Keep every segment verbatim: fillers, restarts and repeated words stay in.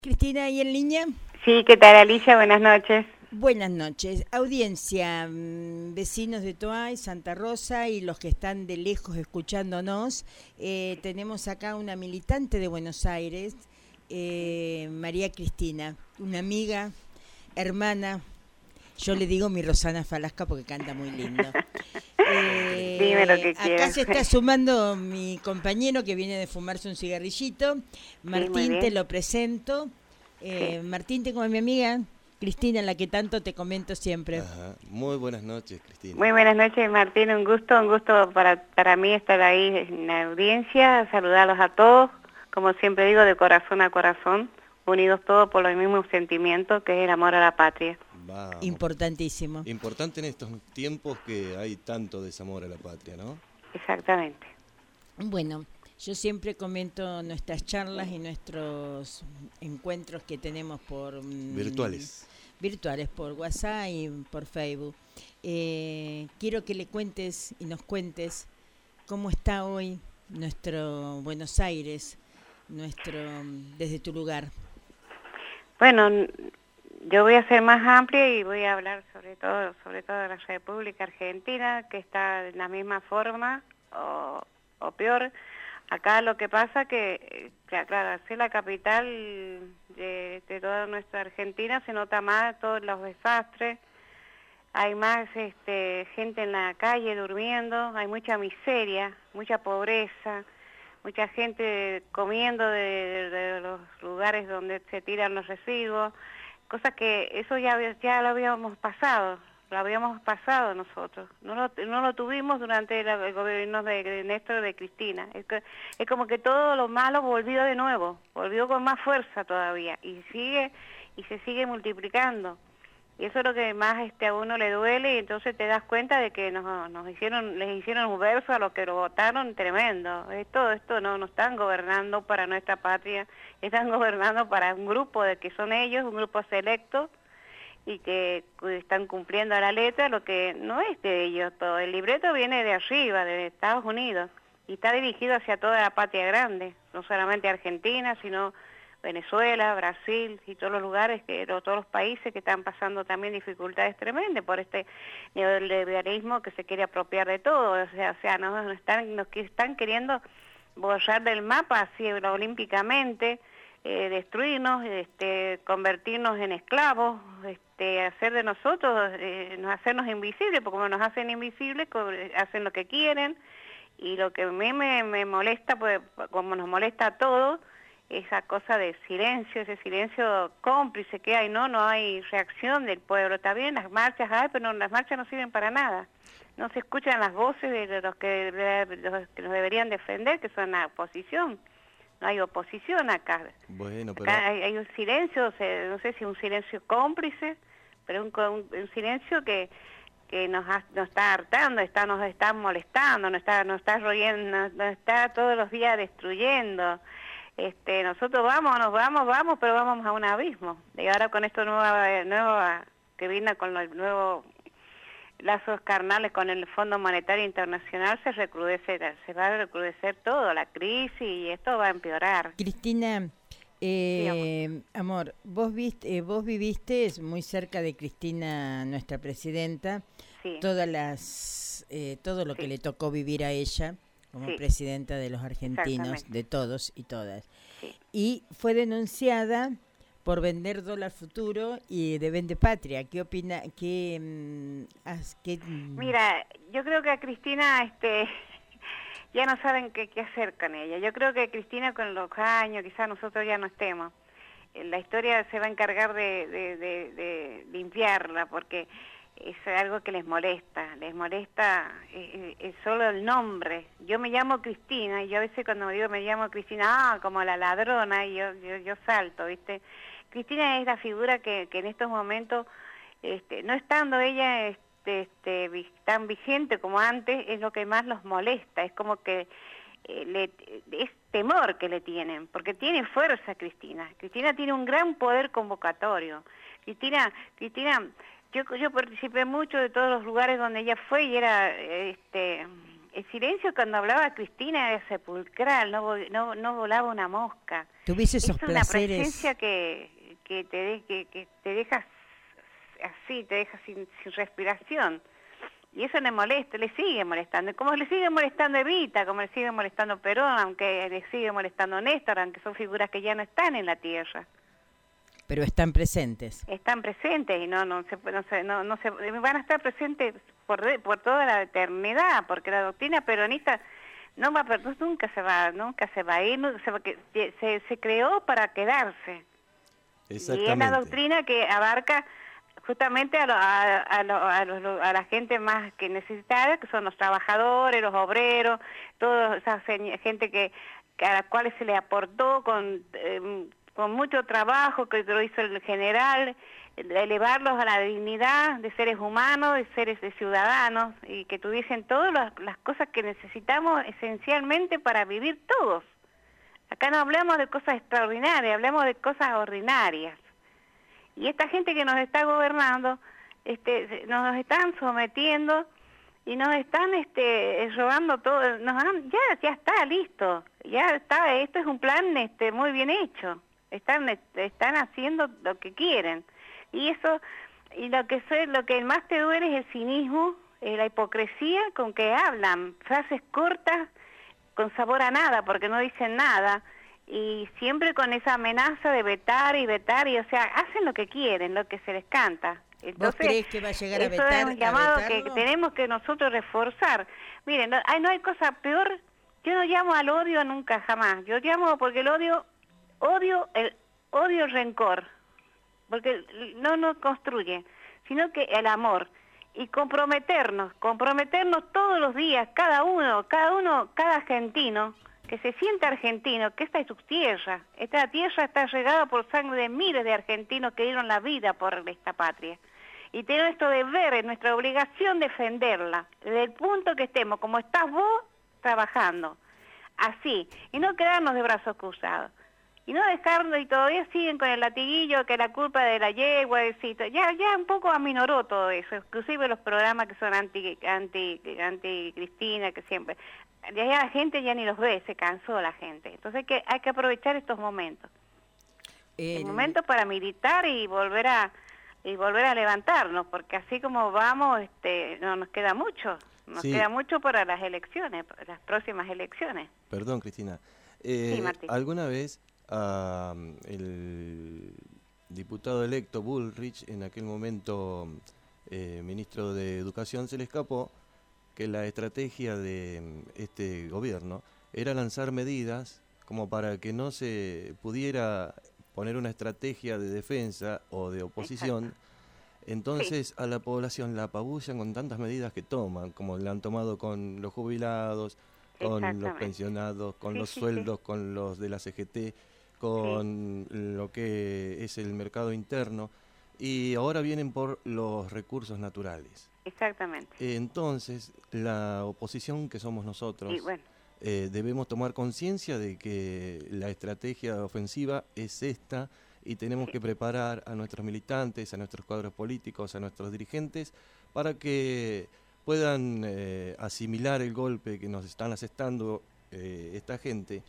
Cristina, ¿y en línea? Sí, ¿qué tal, Alicia? Buenas noches. Buenas noches. Audiencia, mm, vecinos de Toay, Santa Rosa y los que están de lejos escuchándonos. Eh, tenemos acá una militante de Buenos Aires, eh, María Cristina, una amiga, hermana. Yo le digo mi Rosana Falasca porque canta muy lindo. Dime lo Eh, que acá quieras. se está sumando mi compañero que viene de fumarse un cigarrillito. Sí, muy Martín, te bien. lo presento. Sí. Eh, Martín, tengo a mi amiga Cristina, la que tanto te comento siempre. Ajá. Muy buenas noches, Cristina. Muy buenas noches, Martín. Un gusto, un gusto para, para mí estar ahí en la audiencia, saludarlos a todos, como siempre digo, de corazón a corazón, unidos todos por los mismos sentimientos, que es el amor a la patria. Vamos. Importantísimo. Importante en estos tiempos que hay tanto desamor a la patria, ¿no? Exactamente. Bueno, yo siempre comento nuestras charlas y nuestros encuentros que tenemos por... mm, Virtuales. Virtuales, por WhatsApp y por Facebook. Eh, quiero que le cuentes y nos cuentes cómo está hoy nuestro Buenos Aires, nuestro desde tu lugar. Bueno, yo voy a ser más amplia y voy a hablar sobre todo, sobre todo de la República Argentina, que está de la misma forma o, o peor. Acá lo que pasa que, que claro, ser la capital de, de toda nuestra Argentina se nota más todos los desastres, hay más este, gente en la calle durmiendo, hay mucha miseria, mucha pobreza, mucha gente comiendo de, de los lugares donde se tiran los residuos, cosas que eso ya, ya lo habíamos pasado. Lo habíamos pasado nosotros, no lo, no lo tuvimos durante el, el gobierno de, de Néstor de Cristina. Es, que, es como que todo lo malo volvió de nuevo, volvió con más fuerza todavía y sigue y se sigue multiplicando. Y eso es lo que más este, a uno le duele y entonces te das cuenta de que nos, nos hicieron, les hicieron un verso a los que lo votaron tremendo. Esto, esto no, no están gobernando para nuestra patria, están gobernando para un grupo de que son ellos, un grupo selecto, y que están cumpliendo a la letra lo que no es de ellos todo. El libreto viene de arriba, de Estados Unidos, y está dirigido hacia toda la patria grande, no solamente Argentina, sino Venezuela, Brasil y todos los lugares, que todos los países que están pasando también dificultades tremendas por este neoliberalismo que se quiere apropiar de todo. O sea, o sea nos, nos, están, nos están queriendo borrar del mapa así olímpicamente, Eh, destruirnos, este, convertirnos en esclavos, este, hacer de nosotros, eh, hacernos invisibles, porque como nos hacen invisibles, hacen lo que quieren, y lo que a mí me, me molesta, pues como nos molesta a todos, esa cosa de silencio, ese silencio cómplice que hay, ¿no? No hay reacción del pueblo. Está bien, las marchas hay, pero no, las marchas no sirven para nada. No se escuchan las voces de los que, de los que nos deberían defender, que son la oposición. No hay oposición acá. Bueno, pero... Acá hay, hay un silencio, o sea, no sé si un silencio cómplice, pero un, un, un silencio que, que nos, ha, nos está hartando, está, nos está molestando, nos está, nos está royendo, nos, nos está todos los días destruyendo. Este, nosotros vamos, nos vamos, vamos, pero vamos a un abismo. Y ahora con esto nuevo, nuevo que vino con el nuevo lazos carnales con el Fondo Monetario Internacional, se recrudece, se va a recrudecer todo, la crisis, y esto va a empeorar. Cristina, eh, sí, amor. amor, vos viste, eh, vos viviste muy cerca de Cristina, nuestra presidenta, sí. todas las, eh, todo lo sí. que le tocó vivir a ella como sí. presidenta de los argentinos, de todos y todas, sí. y fue denunciada por vender dólar futuro y de vende patria. ¿Qué opina? ¿Qué, mm, qué... Mira, yo creo que a Cristina este, ya no saben qué, qué hacer con ella. Yo creo que Cristina con los años, quizás nosotros ya no estemos, la historia se va a encargar de, de, de, de limpiarla, porque es algo que les molesta, les molesta eh, eh, solo el nombre. Yo me llamo Cristina, y yo a veces cuando digo me llamo Cristina, ah, como la ladrona, y yo, yo, yo salto, ¿viste? Cristina es la figura que, que en estos momentos, este, no estando ella este, este, tan vigente como antes, es lo que más los molesta, es como que eh, le, es temor que le tienen, porque tiene fuerza Cristina. Cristina tiene un gran poder convocatorio. Cristina, Cristina, yo, yo participé mucho de todos los lugares donde ella fue y era, este, el silencio cuando hablaba Cristina era sepulcral, no, no, no volaba una mosca. ¿Tuviste esos es una placeres? presencia que, que, te de, que, que te deja así, te deja sin, sin respiración. Y eso le molesta, le sigue molestando. Como le sigue molestando Evita, como le sigue molestando Perón, aunque le sigue molestando Néstor, aunque son figuras que ya no están en la tierra. Pero están presentes. Están presentes y no no se no se, no, no se van a estar presentes por por toda la eternidad, porque la doctrina peronista no va a nunca se va nunca se va a ir, no, se, se, se creó para quedarse. Y es la doctrina que abarca justamente a, lo, a, a, lo, a, los, a la gente más que necesitada, que son los trabajadores, los obreros, toda esa gente que, que a la cual se le aportó con eh, con mucho trabajo, que lo hizo el general, elevarlos a la dignidad de seres humanos, de seres de ciudadanos, y que tuviesen todas las, las cosas que necesitamos esencialmente para vivir todos. Acá no hablamos de cosas extraordinarias, hablamos de cosas ordinarias. Y esta gente que nos está gobernando, este, nos están sometiendo y nos están este, robando todo, nos han, ya, ya está listo, ya está, esto es un plan este, muy bien hecho. Están están haciendo lo que quieren. Y eso, y lo que soy, lo que más te duele es el cinismo, eh, la hipocresía con que hablan, frases cortas con sabor a nada, porque no dicen nada, y siempre con esa amenaza de vetar y vetar, y o sea, hacen lo que quieren, lo que se les canta. Entonces, ¿vos crees que va a llegar a eso vetar? Es un llamado que tenemos que nosotros reforzar. Miren, no hay, no hay cosa peor, yo no llamo al odio nunca jamás, yo llamo porque el odio... Odio, el odio, el rencor, porque no nos construye, sino que el amor. Y comprometernos, comprometernos todos los días, cada uno, cada uno, cada argentino, que se sienta argentino, que esta es su tierra. Esta tierra está regada por sangre de miles de argentinos que dieron la vida por esta patria. Y tenemos nuestro deber, es nuestra obligación defenderla, desde el punto que estemos, como estás vos, trabajando. Así, y no quedarnos de brazos cruzados. Y no dejarlo, y todavía siguen con el latiguillo, que la culpa de la yegua, ya ya un poco aminoró todo eso, inclusive los programas que son anti anti anti Cristina, que siempre, ya la gente ya ni los ve, se cansó la gente. Entonces que hay que aprovechar estos momentos, el... el momento para militar y volver a y volver a levantarnos, porque así como vamos, este, no nos queda mucho, nos sí. queda mucho para las elecciones, para las próximas elecciones. Perdón, Cristina, eh, sí, Martín. ¿alguna vez a el diputado electo Bullrich, en aquel momento eh, ministro de Educación, se le escapó que la estrategia de este gobierno era lanzar medidas como para que no se pudiera poner una estrategia de defensa o de oposición? Exacto. Entonces sí. a la población la apabullan con tantas medidas que toman, como la han tomado con los jubilados, con los pensionados, con sí, los sí, sueldos, sí. con los de la C G T, con sí. lo que es el mercado interno, y ahora vienen por los recursos naturales. Exactamente. Entonces, la oposición que somos nosotros, bueno. eh, debemos tomar conciencia de que la estrategia ofensiva es esta, y tenemos sí. que preparar a nuestros militantes, a nuestros cuadros políticos, a nuestros dirigentes, para que puedan eh, asimilar el golpe que nos están asestando eh, esta gente.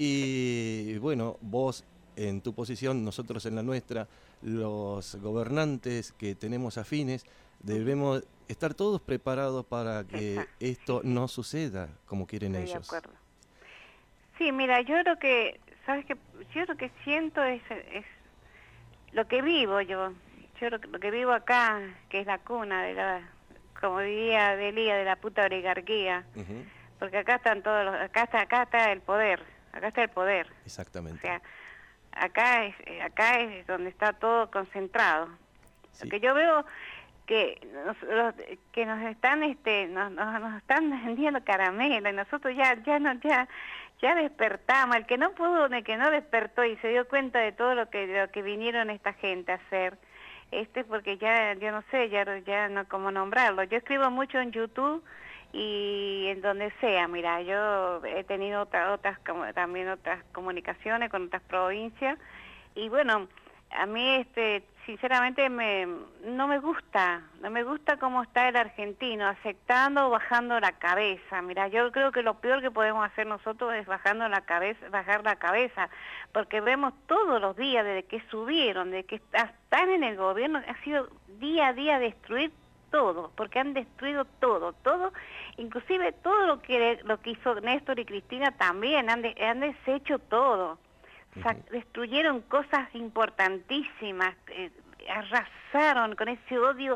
Y bueno, vos en tu posición, nosotros en la nuestra, los gobernantes que tenemos afines, debemos estar todos preparados para que Exacto. esto no suceda como quieren Estoy ellos. De acuerdo. Sí, mira, yo lo que, sabes que yo lo que siento es, es lo que vivo yo, yo lo, lo que vivo acá, que es la cuna de la, como diría Delía, de la puta oligarquía, uh-huh. porque acá están todos los, acá está, acá está el poder. Acá está el poder. Exactamente. O sea, acá es, acá es donde está todo concentrado. Sí. Lo que yo veo que nos, los, que nos están, este, nos, nos, nos están vendiendo caramelo y nosotros ya, ya no, ya, ya despertamos. El que no pudo, el que no despertó y se dio cuenta de todo lo que, lo que vinieron esta gente a hacer, este, porque ya, yo no sé, ya, ya no cómo nombrarlo. Yo escribo mucho en YouTube. Y en donde sea, mira, yo he tenido otra, otras como, también otras comunicaciones con otras provincias y bueno, a mí, este, sinceramente, me, no me gusta, no me gusta cómo está el argentino, aceptando o bajando la cabeza. Mira, yo creo que lo peor que podemos hacer nosotros es bajando la cabeza, bajar la cabeza, porque vemos todos los días, desde que subieron, desde que están en el gobierno, ha sido día a día destruir todo, porque han destruido todo, todo, inclusive todo lo que lo que hizo Néstor y Cristina también, han, de, han deshecho todo. O sea, destruyeron cosas importantísimas, eh, arrasaron con ese odio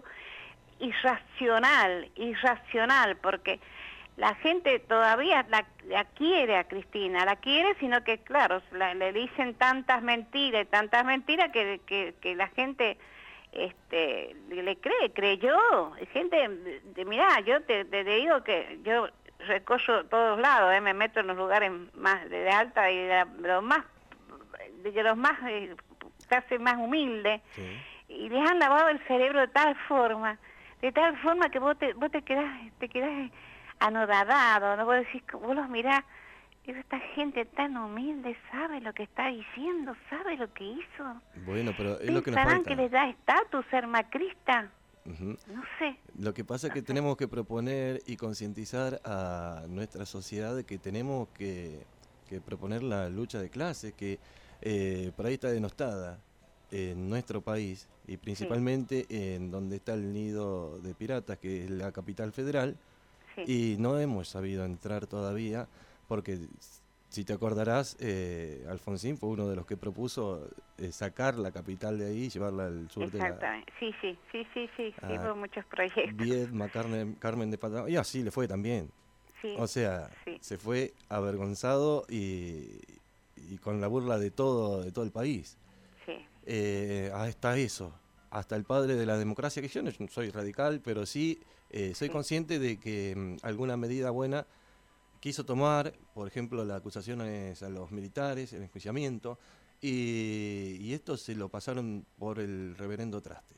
irracional, irracional, porque la gente todavía la, la quiere a Cristina, la quiere, sino que, claro, la, le dicen tantas mentiras y tantas mentiras que, que, que la gente este, le cree, creyó. Gente, de, de, mirá, yo te, te digo que yo recorro todos lados, eh, me meto en los lugares más de alta y de, la, de los más de los más, eh, casi más humildes, sí. Y les han lavado el cerebro de tal forma, de tal forma que vos te, vos te quedás, te quedás anodadado, ¿no? Vos decís, vos los mirás, y esta gente tan humilde sabe lo que está diciendo, sabe lo que hizo. Bueno, pero es lo que nos ¿Pensarán falta? que les da estatus ser macrista? Uh-huh. No sé. Lo que pasa es que tenemos que proponer y concientizar a nuestra sociedad de que tenemos que, que proponer la lucha de clases, que Eh, por ahí está denostada en nuestro país y principalmente sí. en donde está el nido de piratas, que es la capital federal, sí. y no hemos sabido entrar todavía porque, si te acordarás, eh, Alfonsín fue uno de los que propuso eh, sacar la capital de ahí y llevarla al sur de la... Exactamente, sí, sí, sí, sí, sí, sí, hubo muchos proyectos. Viedma, Carmen, Carmen de Patagonia, y así le fue también. Sí. O sea, sí. se fue avergonzado y... y con la burla de todo de todo el país. Sí. Eh, hasta eso, hasta el padre de la democracia, que yo no soy radical, pero sí eh, soy sí. consciente de que um, alguna medida buena quiso tomar, por ejemplo, las acusaciones a los militares, el enjuiciamiento, y, y esto se lo pasaron por el reverendo traste.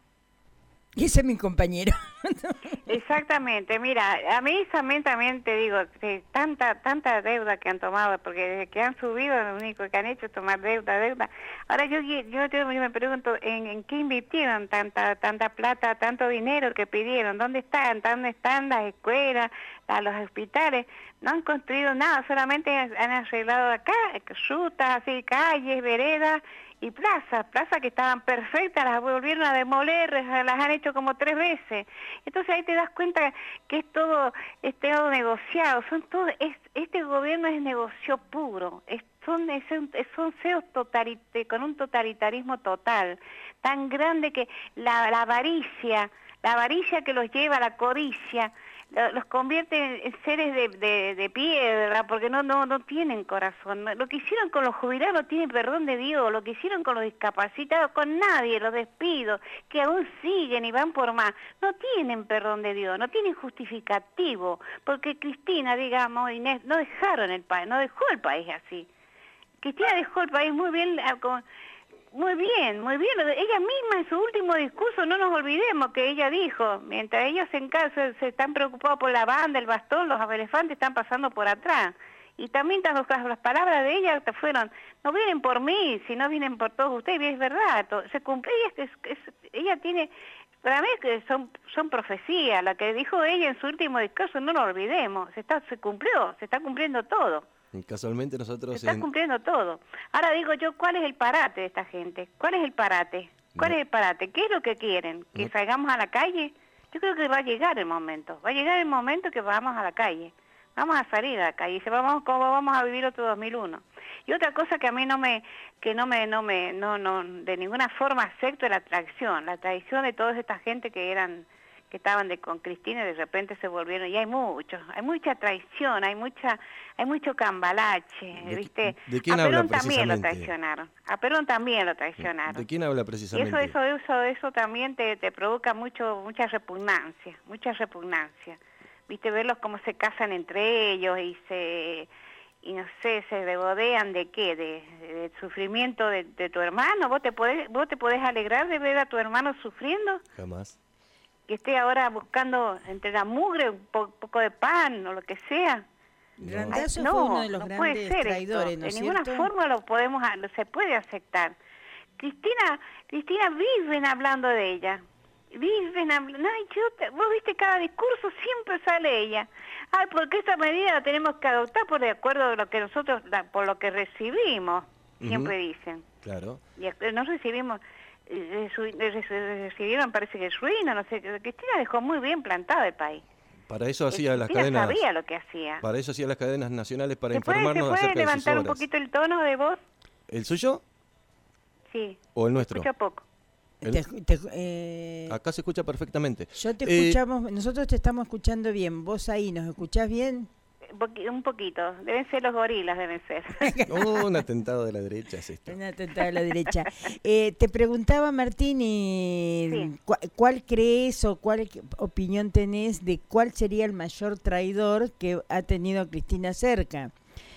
Y ese es mi compañero. Exactamente, mira, a mí también, también te digo, de tanta tanta deuda que han tomado, porque desde que han subido lo único que han hecho es tomar deuda, deuda. Ahora yo yo, yo me pregunto, ¿en, ¿en qué invirtieron tanta tanta plata, tanto dinero que pidieron? ¿Dónde están? ¿Dónde están las escuelas, a los hospitales? No han construido nada, solamente han arreglado acá, rutas, así, calles, veredas, y plazas, plazas que estaban perfectas, las volvieron a demoler, las han hecho como tres veces. Entonces ahí te das cuenta que es todo, es todo negociado, son todo, es, este gobierno es negocio puro, es, son, es, son C E Os totalite, con un totalitarismo total, tan grande que la, la avaricia, la avaricia que los lleva a la codicia, los convierte en seres de, de, de piedra, porque no, no, no tienen corazón. Lo que hicieron con los jubilados no tienen perdón de Dios, lo que hicieron con los discapacitados, con nadie, los despidos, que aún siguen y van por más, no tienen perdón de Dios, no tienen justificativo, porque Cristina, digamos, Inés, no dejaron el país, no dejó el país así. Cristina dejó el país muy bien, con... Muy bien, muy bien. Ella misma en su último discurso, no nos olvidemos que ella dijo, mientras ellos en casa se están preocupados por la banda, el bastón, los elefantes están pasando por atrás. Y también las, las palabras de ella fueron, no vienen por mí, sino vienen por todos ustedes, y es verdad, se cumple, ella, es, es, ella tiene, para mí que son, son profecías, la que dijo ella en su último discurso, no lo olvidemos, se, está, se cumplió, se está cumpliendo todo. Y casualmente nosotros... Se está en... cumpliendo todo. Ahora digo yo, ¿cuál es el parate de esta gente? ¿Cuál es el parate? ¿Cuál no. es el parate? ¿Qué es lo que quieren? ¿Que no. salgamos a la calle? Yo creo que va a llegar el momento. Va a llegar el momento que vamos a la calle. Vamos a salir a la calle. Se vamos, ¿cómo vamos a vivir otro dos mil uno? Y otra cosa que a mí no me, que no me, no me, no, no, de ninguna forma acepto es la traición. La traición de toda esta gente que eran... que estaban de, con Cristina y de repente se volvieron, y hay muchos, hay mucha traición, hay mucha, hay mucho cambalache, ¿De, ¿viste? ¿De quién a habla Perón también lo precisamente? traicionaron, a Perón también lo traicionaron. ¿De quién habla Y precisamente? eso, eso, eso, eso también te, te provoca mucho, mucha repugnancia, mucha repugnancia. ¿Viste? Verlos cómo se casan entre ellos y se... y no sé, se regodean de qué, de, de, de sufrimiento de, de tu hermano. ¿Vos te podés, vos te podés alegrar de ver a tu hermano sufriendo? Jamás. Que esté ahora buscando entre la mugre un po poco de pan o lo que sea. Randazzo no, fue uno de los no grandes puede ser traidores, esto. ¿no es De ninguna cierto? forma lo podemos, lo se puede aceptar. Cristina, Cristina viven hablando de ella. Viven hablando. Ay, yo te- vos viste, cada discurso siempre sale ella. Ay, porque esta medida la tenemos que adoptar por de acuerdo a lo que nosotros, la- por lo que recibimos, siempre Ujú. dicen. Claro. Y ac- no recibimos, eh, resu- re- recibieron parece que ruina, no sé, Cristina dejó muy bien plantado el país. Para eso Eh, hacía las Cristina cadenas, sabía lo que hacía. para eso hacía las cadenas nacionales para ¿Se puede, se informarnos puede acerca de sus levantar un obras. poquito el tono de voz? ¿El suyo Sí. o el Se nuestro? escucha poco. El- Te- te- eh, Acá se escucha perfectamente. yo te Eh, escuchamos, nosotros te estamos escuchando bien. ¿Vos ahí nos escuchás bien? Un poqui- un poquito. Deben ser los gorilas, deben ser. Oh, un atentado de la derecha es esto. Una tentada a la derecha. Eh, te preguntaba, Martín, y Sí. ¿cuál, cuál crees o cuál opinión tenés de cuál sería el mayor traidor que ha tenido Cristina cerca?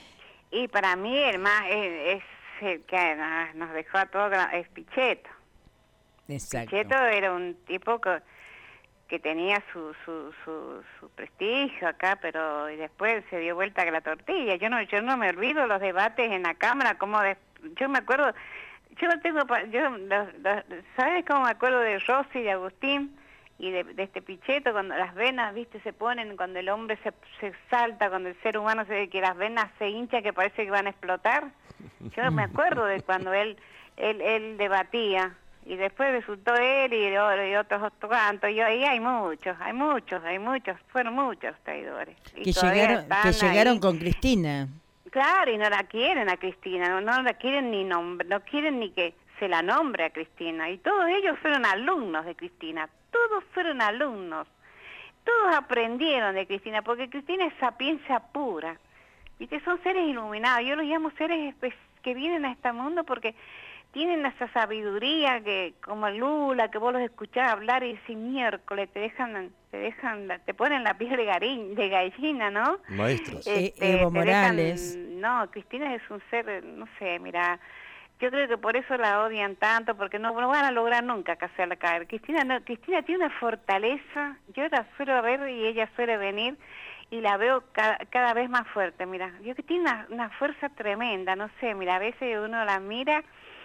Y para mí el más es, es el que nos- nos dejó a todos, es Pichetto. Exacto. Pichetto era un tipo que, que tenía su, su, su, su prestigio acá, pero después se dio vuelta a la tortilla. Yo no yo no me olvido los debates en la Cámara, como de, yo me acuerdo, yo no tengo, pa- yo los- los- ¿sabes cómo me acuerdo de Rossi y de Agustín y de, de este Pichetto, cuando las venas, viste, se ponen, cuando el hombre se, se salta, cuando el ser humano se ve que las venas se hinchan, que parece que van a explotar? Yo me acuerdo de cuando él, él, él debatía. Y después resultó él y, y otros cuantos, y ahí hay muchos, hay muchos, hay muchos, fueron muchos traidores. Y Que todavía llegaron, están que llegaron ahí. con Cristina. Claro, y no la quieren a Cristina, no, no la quieren ni nombre, no quieren ni que se la nombre a Cristina. Y todos ellos fueron alumnos de Cristina, todos fueron alumnos. Todos aprendieron de Cristina, porque Cristina es sapiencia pura. Y que son seres iluminados, yo los llamo seres espe- que vienen a este mundo porque tienen esa sabiduría que como Lula, que vos los escuchás hablar y ese miércoles te dejan, te dejan, la- te ponen la piel de, gari- de gallina, ¿no? Maestros. Eh, Este, Evo te dejan- Morales. no, Cristina es un ser, no sé, mira, yo creo que por eso la odian tanto, porque no, no van a lograr nunca que hacerla caer. Cristina, no, Cristina tiene una fortaleza, yo la suelo ver y ella suele venir, y la veo cada, cada vez más fuerte, mira, yo que tiene una, una fuerza tremenda, no sé, mira, a veces uno la mira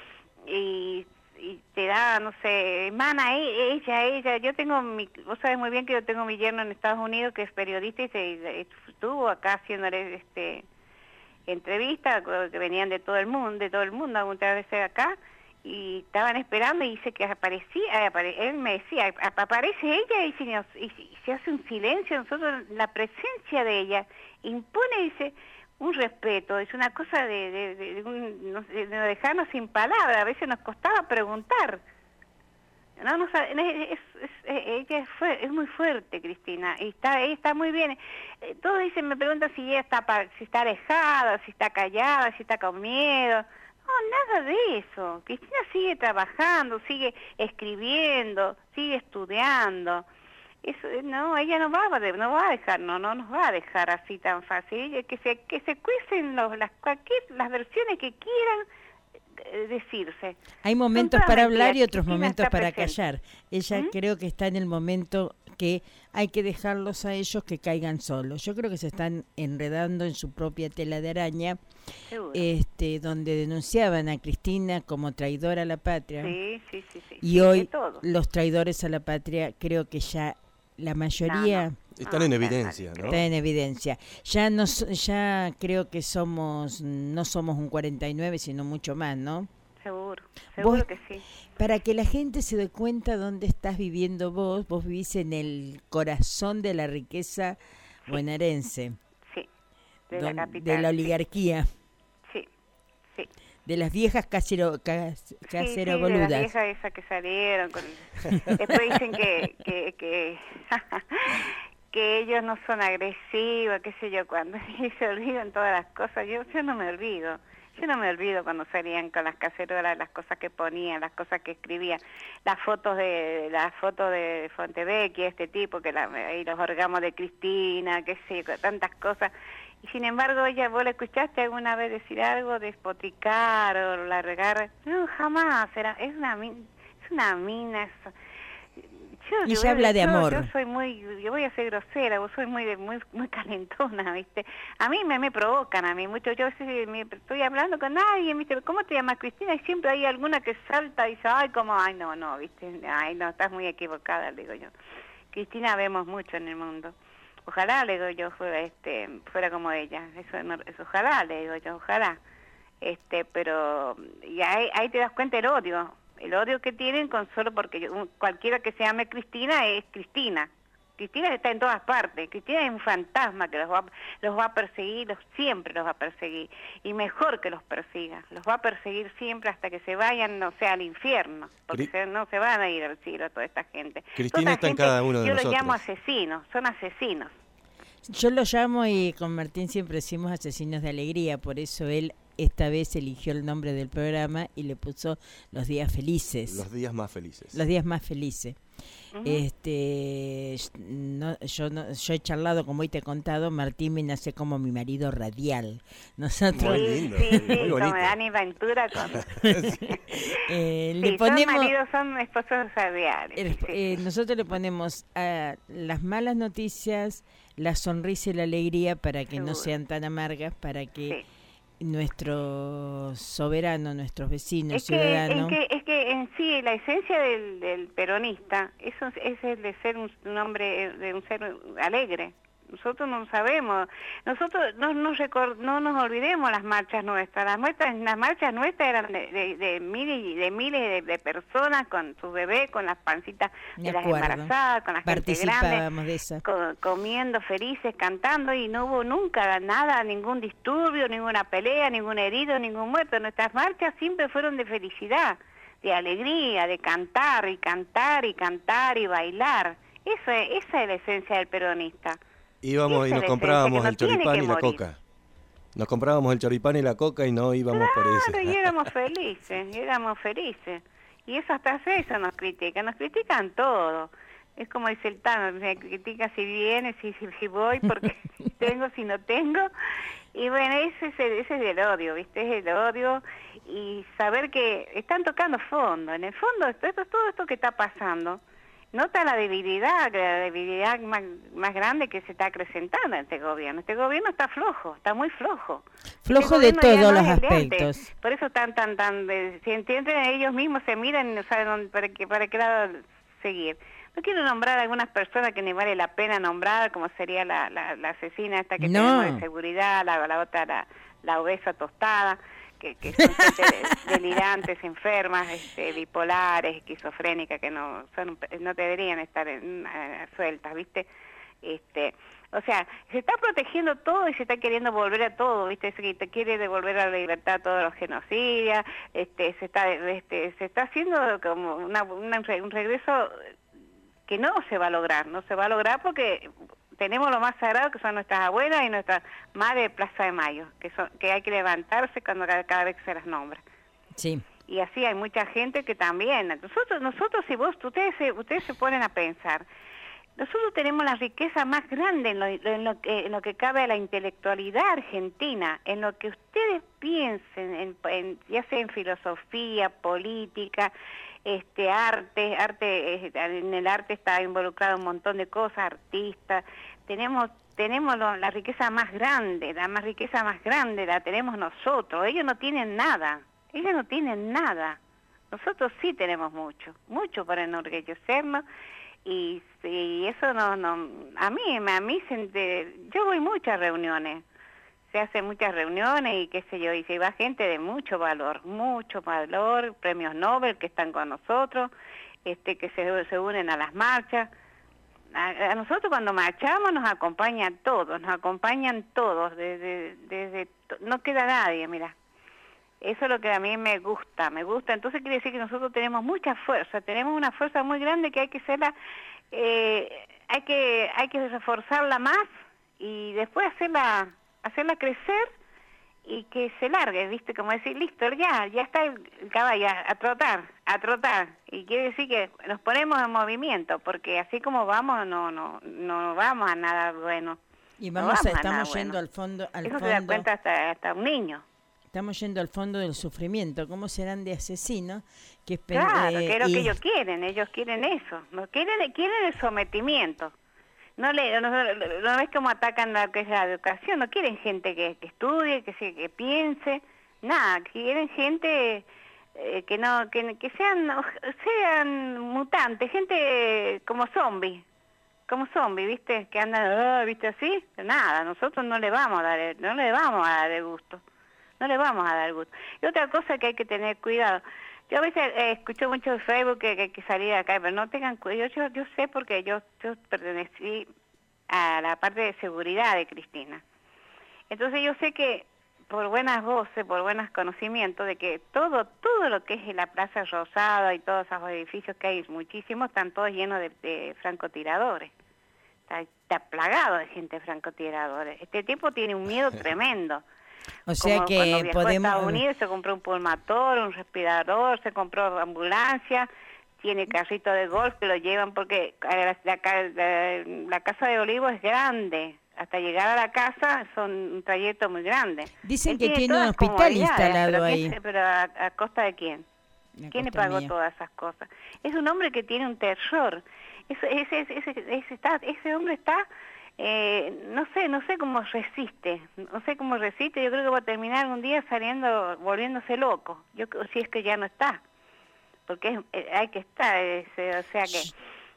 y, y te da, no sé, emana e- ella, ella, yo tengo, mi, vos sabés muy bien que yo tengo mi yerno en Estados Unidos que es periodista y se y estuvo acá haciéndole este entrevistas que venían de todo el mundo, de todo el mundo, algunas veces acá, y estaban esperando y dice que aparecía, apare, él me decía, ap- aparece ella y se, nos- y, se- y se hace un silencio, nosotros, la presencia de ella impone, dice, un respeto, es una cosa de, de, de, de un- no sé, de dejarnos sin palabras, a veces nos costaba preguntar. No, no sabe, es, es, es- ella es, fue, es muy fuerte, Cristina, y está, ella está muy bien. Eh, todos dicen, me preguntan si ella está, pa- si está alejada, si está callada, si está con miedo. No, nada de eso. Cristina sigue trabajando, sigue escribiendo, sigue estudiando. Eso, eh, no, ella no va a de- no va a dejar, no, no nos va a dejar así tan fácil. Ella, que se que se cuecen los, las cualquier las versiones que quieran eh, decirse. Hay momentos todas para hablar y mentiras. otros Cristina momentos está para presente. callar. Ella ¿Mm? creo que está en el momento que hay que dejarlos a ellos que caigan solos. Yo creo que se están enredando en su propia tela de araña, Seguro. este, donde denunciaban a Cristina como traidora a la patria. Sí, sí, sí, sí. Y Sí, de hoy todo. los traidores a la patria creo que ya la mayoría No, no. Están No, en ya, evidencia, ¿no? está en evidencia. Ya no, so- ya creo que somos, no somos un cuarenta y nueve, sino mucho más, ¿no? Seguro, seguro Vos- que sí. Para que la gente se dé cuenta dónde estás viviendo vos, vos vivís en el corazón de la riqueza bonaerense, Sí, de don- la capital. de la oligarquía, Sí, sí. de las viejas casero, cas- Sí, sí, casero de las boludas. viejas esas que salieron. Con... Después dicen que, que, que, que ellos no son agresivos, qué sé yo, cuando y se olvidan todas las cosas. Yo, yo no me olvido. Yo no me olvido cuando salían con las cacerolas, las cosas que ponían, las cosas que escribían, las fotos de las fotos de Fontevecchia, este tipo, que la, y los orgamos de Cristina, qué sé yo, tantas cosas. Y sin embargo, ella, ¿vos la escuchaste alguna vez decir algo, despotricar o largar? No, jamás. Era, es una min- es una mina. Es, yo, Y yo, ella habla de yo, amor. Yo soy muy, yo voy a ser grosera, vos soy muy muy muy calentona, ¿viste? A mí me, me provocan, a mí mucho. Yo sí, me, estoy hablando con alguien, ¿viste? ¿Cómo te llamas, Cristina? Y siempre hay alguna que salta y dice, ay, como, ay, no, no, ¿viste? Ay, no, estás muy equivocada, le digo yo. Cristina, vemos mucho en el mundo. Ojalá, le digo yo, fuera, este, fuera como ella. Eso, no, eso ojalá, le digo yo, ojalá. Este, pero y ahí, ahí te das cuenta el odio. El odio que tienen con solo porque yo, cualquiera que se llame Cristina es Cristina. Cristina está en todas partes. Cristina es un fantasma que los va, los va a perseguir, los, siempre los va a perseguir. Y mejor que los persiga. Los va a perseguir siempre hasta que se vayan, no sé, al infierno. Porque se, no se van a ir al cielo toda esta gente. Cristina está en cada uno de yo nosotros. Yo los llamo asesinos, son asesinos. Yo lo llamo, y con Martín siempre decimos asesinos de alegría, por eso él esta vez eligió el nombre del programa y le puso Los Días Felices. Los días más felices. Los días más felices. Uh-huh. Este, no, yo no, yo he charlado, como hoy te he contado, Martín me nace como mi marido radial. Nosotros, muy lindo, sí, sí, muy sí, bonito. como Dani Ventura. Con... eh, sí, le ponemos, son maridos, son esposos radiales. el, sí. eh, nosotros le ponemos a las malas noticias la sonrisa y la alegría para que Seguro. no sean tan amargas, para que Sí. nuestros soberanos, nuestros vecinos, Es que, ciudadanos... es, que, es que en sí la esencia del, del peronista eso es el de ser un, un hombre, de un ser alegre. Nosotros no sabemos, nosotros no nos record, no nos olvidemos las marchas nuestras, las marchas, las marchas nuestras eran de, de, de miles y de miles de, de personas con sus bebés, con las pancitas de las embarazadas, con la gente grande, de esa. co comiendo felices, cantando, y no hubo nunca nada, ningún disturbio, ninguna pelea, ningún herido, ningún muerto. Nuestras marchas siempre fueron de felicidad, de alegría, de cantar y cantar y cantar y bailar. Eso es, esa es la esencia del peronista. Íbamos y nos comprábamos no el choripán y la morir. coca. Nos comprábamos el choripán y la coca y no íbamos claro, por eso. Claro, y éramos felices, y éramos felices. Y eso hasta eso nos critican, nos critican todo. Es como dice el Tano, me critica si viene, si, si, si voy, porque si tengo, si no tengo. Y bueno, ese es, el, ese es el odio, ¿viste? Es el odio, y saber que están tocando fondo. En el fondo, esto, esto, todo esto que está pasando, nota la debilidad, la debilidad más, más grande que se está acrecentando en este gobierno. Este gobierno está flojo, está muy flojo. Flojo este de todos no los es aspectos. Por eso están tan, tan, de, si entienden, ellos mismos se miran y no saben dónde, para, qué, para qué lado seguir. No quiero nombrar a algunas personas que ni vale la pena nombrar, como sería la, la, la asesina esta que no. tenemos de seguridad, la, la otra, la, la obesa tostada, que, que son gente delirantes, enfermas, este, bipolares, esquizofrénicas, que no son, no deberían estar en, uh, sueltas, ¿viste? Este, o sea, se está protegiendo todo y se está queriendo volver a todo, ¿viste? Se te quiere devolver a la libertad a todos los genocidas, este, se está, este, se está haciendo como una, una, un regreso que no se va a lograr, no se va a lograr porque tenemos lo más sagrado, que son nuestras abuelas y nuestra madre de Plaza de Mayo, que son, que hay que levantarse cuando cada, cada vez que se las nombra. Sí. Y así hay mucha gente que también. Nosotros, nosotros si vos, ustedes se, ustedes se ponen a pensar, nosotros tenemos la riqueza más grande en lo, en lo, que, en lo que cabe a la intelectualidad argentina, en lo que ustedes piensen, en, en, ya sea en filosofía, política, este arte, arte en el arte está involucrado un montón de cosas, artistas, tenemos tenemos lo, la riqueza más grande, la más riqueza más grande la tenemos nosotros. Ellos no tienen nada, ellos no tienen nada. Nosotros sí tenemos mucho, mucho para enorgullecernos, y, y eso no, no, a mí, a mí se, yo voy a muchas reuniones. Se hacen muchas reuniones y qué sé yo, y se va gente de mucho valor, mucho valor, premios Nobel que están con nosotros, este que se, se unen a las marchas. A, a nosotros cuando marchamos nos acompañan todos, nos acompañan todos, desde, desde, no queda nadie, mira. Eso es lo que a mí me gusta, me gusta. Entonces quiere decir que nosotros tenemos mucha fuerza, tenemos una fuerza muy grande que hay que hacerla, eh, hay que, hay que reforzarla más y después hacerla... hacerla crecer y que se largue, ¿viste? Como decir, listo, ya, ya está el caballo, a trotar, a trotar. Y quiere decir que nos ponemos en movimiento, porque así como vamos, no no no vamos a nada bueno. Y vamos, no a, vamos estamos a yendo bueno. al fondo, al Eso fondo. se da cuenta hasta, hasta un niño. Estamos yendo al fondo del sufrimiento. ¿Cómo serán de asesinos? Que Claro, eh, que es lo y... que ellos quieren, ellos quieren eso, no quieren, quieren el sometimiento. No le, no, no, no ves cómo atacan lo que es la educación, no quieren gente que, que estudie, que se, que piense, nada, quieren gente eh, que no, que, que sean, sean mutantes, gente como zombies, como zombies, ¿viste? Que andan, oh, ¿viste así? Nada, nosotros no le vamos a dar, no le vamos a dar el gusto, no le vamos a dar el gusto. Y otra cosa que hay que tener cuidado. Yo a veces eh, escucho mucho en Facebook que, que hay que salir acá, pero no tengan cuidado. Yo, yo, yo sé porque yo, yo pertenecí a la parte de seguridad de Cristina. Entonces yo sé que por buenas voces, por buenos conocimientos, de que todo todo lo que es la Plaza Rosada y todos esos edificios que hay, muchísimos, están todos llenos de, de francotiradores. Está, está plagado de gente francotiradores. Este tipo tiene un miedo tremendo. O sea Como que cuando viajó podemos... a Estados Unidos se compró un pulmotor, un respirador, se compró ambulancia, tiene carrito de golf que lo llevan porque la, la, la, la casa de Olivo es grande, hasta llegar a la casa son un trayecto muy grande. Dicen Él que tiene un todas hospital instalado pero ahí. ¿qué, pero a, a costa de quién? A ¿Quién le costa pagó mía. todas esas cosas? Es un hombre que tiene un terror. Ese, ese, ese, ese, ese, está, ese hombre está... Eh, no sé, no sé cómo resiste, no sé cómo resiste, yo creo que va a terminar un día saliendo, volviéndose loco, yo si es que ya no está, porque es, eh, hay que estar, ese, o sea que,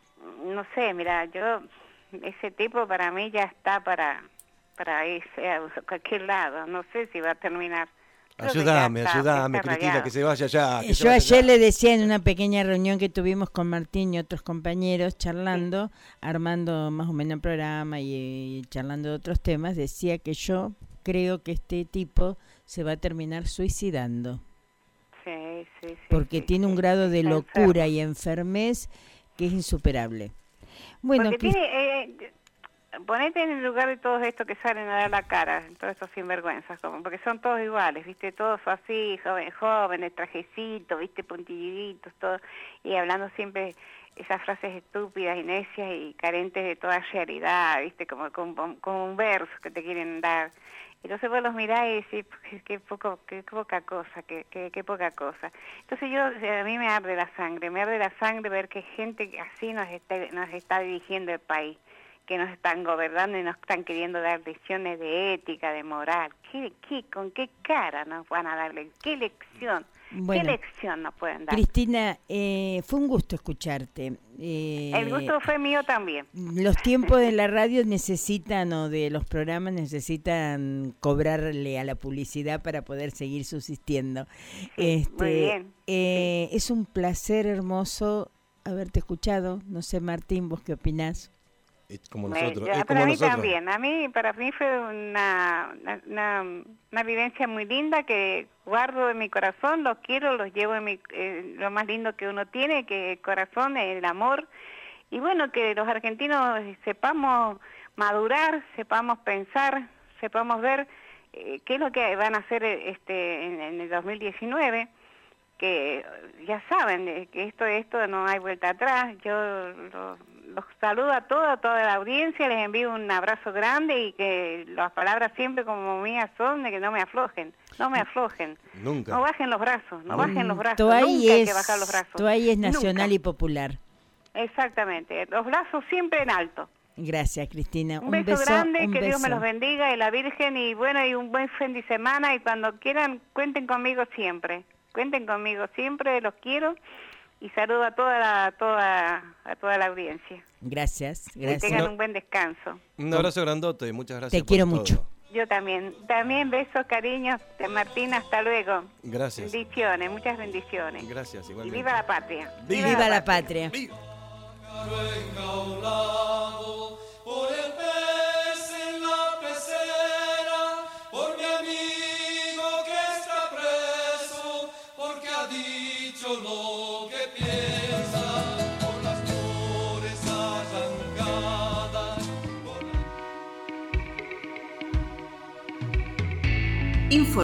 no sé, mira, yo, ese tipo para mí ya está para, para irse a cualquier lado, no sé si va a terminar. Creo Ayúdame, está, ayúdame, está Cristina, rayado. que se vaya ya. Que Eh, se Yo vaya ayer ya. le decía en una pequeña reunión que tuvimos con Martín y otros compañeros charlando, armando más o menos el programa y, y charlando de otros temas, decía que yo creo que este tipo se va a terminar suicidando. Sí, sí, sí, porque sí, tiene sí, un grado de está locura enfermo. y enfermez que es insuperable. Bueno, Porque Cris- tiene, eh, ponete en el lugar de todos estos que salen a dar la cara, todos estos sinvergüenzas, como, porque son todos iguales, ¿viste? Todos así, joven, jóvenes, trajecitos, ¿viste? Puntillitos, todo, y hablando siempre esas frases estúpidas y necias y carentes de toda realidad, ¿viste? Como, como, como un verso que te quieren dar. Entonces vos los mirás y decís, qué, qué, poco, qué poca cosa, qué, qué, qué poca cosa. Entonces yo, a mí me arde la sangre, me arde la sangre ver que gente así nos está, nos está dirigiendo el país, que nos están gobernando y nos están queriendo dar lecciones de ética, de moral. ¿Qué, qué, ¿Con qué cara nos van a darle? ¿Qué lección? Bueno, ¿Qué lección nos pueden dar? Cristina, eh, fue un gusto escucharte. Eh, El gusto fue mío también. Los tiempos de la radio necesitan, o de los programas necesitan cobrarle a la publicidad para poder seguir subsistiendo. Sí, este, muy bien. Eh, es un placer hermoso haberte escuchado. No sé, Martín, ¿vos qué opinás? Es como Me- nosotros. ya, Es para como mí nosotros. también, a mí, para mí fue una, una, una, una vivencia muy linda que guardo en mi corazón, los quiero, los llevo en mi, eh, lo más lindo que uno tiene, que el corazón, el amor, y bueno, que los argentinos sepamos madurar, sepamos pensar, sepamos ver eh, qué es lo que van a hacer este en, en el dos mil diecinueve, que ya saben eh, que esto esto no hay vuelta atrás. Yo lo, los saludo a toda, a toda la audiencia, les envío un abrazo grande y que las palabras siempre como mías son de que no me aflojen, no me aflojen. Nunca. No bajen los brazos, no bajen los brazos, Toay nunca hay es, que bajar los brazos. Toay es nacional Nunca. y popular. Exactamente, los brazos siempre en alto. Gracias, Cristina. Un, beso, beso grande, un que Dios me beso. los bendiga y la Virgen, y bueno, y un buen fin de semana, y cuando quieran cuenten conmigo siempre. Cuenten conmigo siempre, los quiero, y saludo a toda la, toda, a toda la audiencia. Gracias, Que gracias. tengan un buen descanso. Un abrazo grandote y muchas gracias. Te quiero por mucho. todo. Yo también. También besos, cariños de Martina, hasta luego. Gracias. Bendiciones, muchas bendiciones. Gracias, Y igualmente. viva la patria. Viva la patria. Viva. Enjaulado por el pez en la pecera, por mi amigo que está preso, porque ha dicho lo que piensa, por las flores arrancadas. Por la...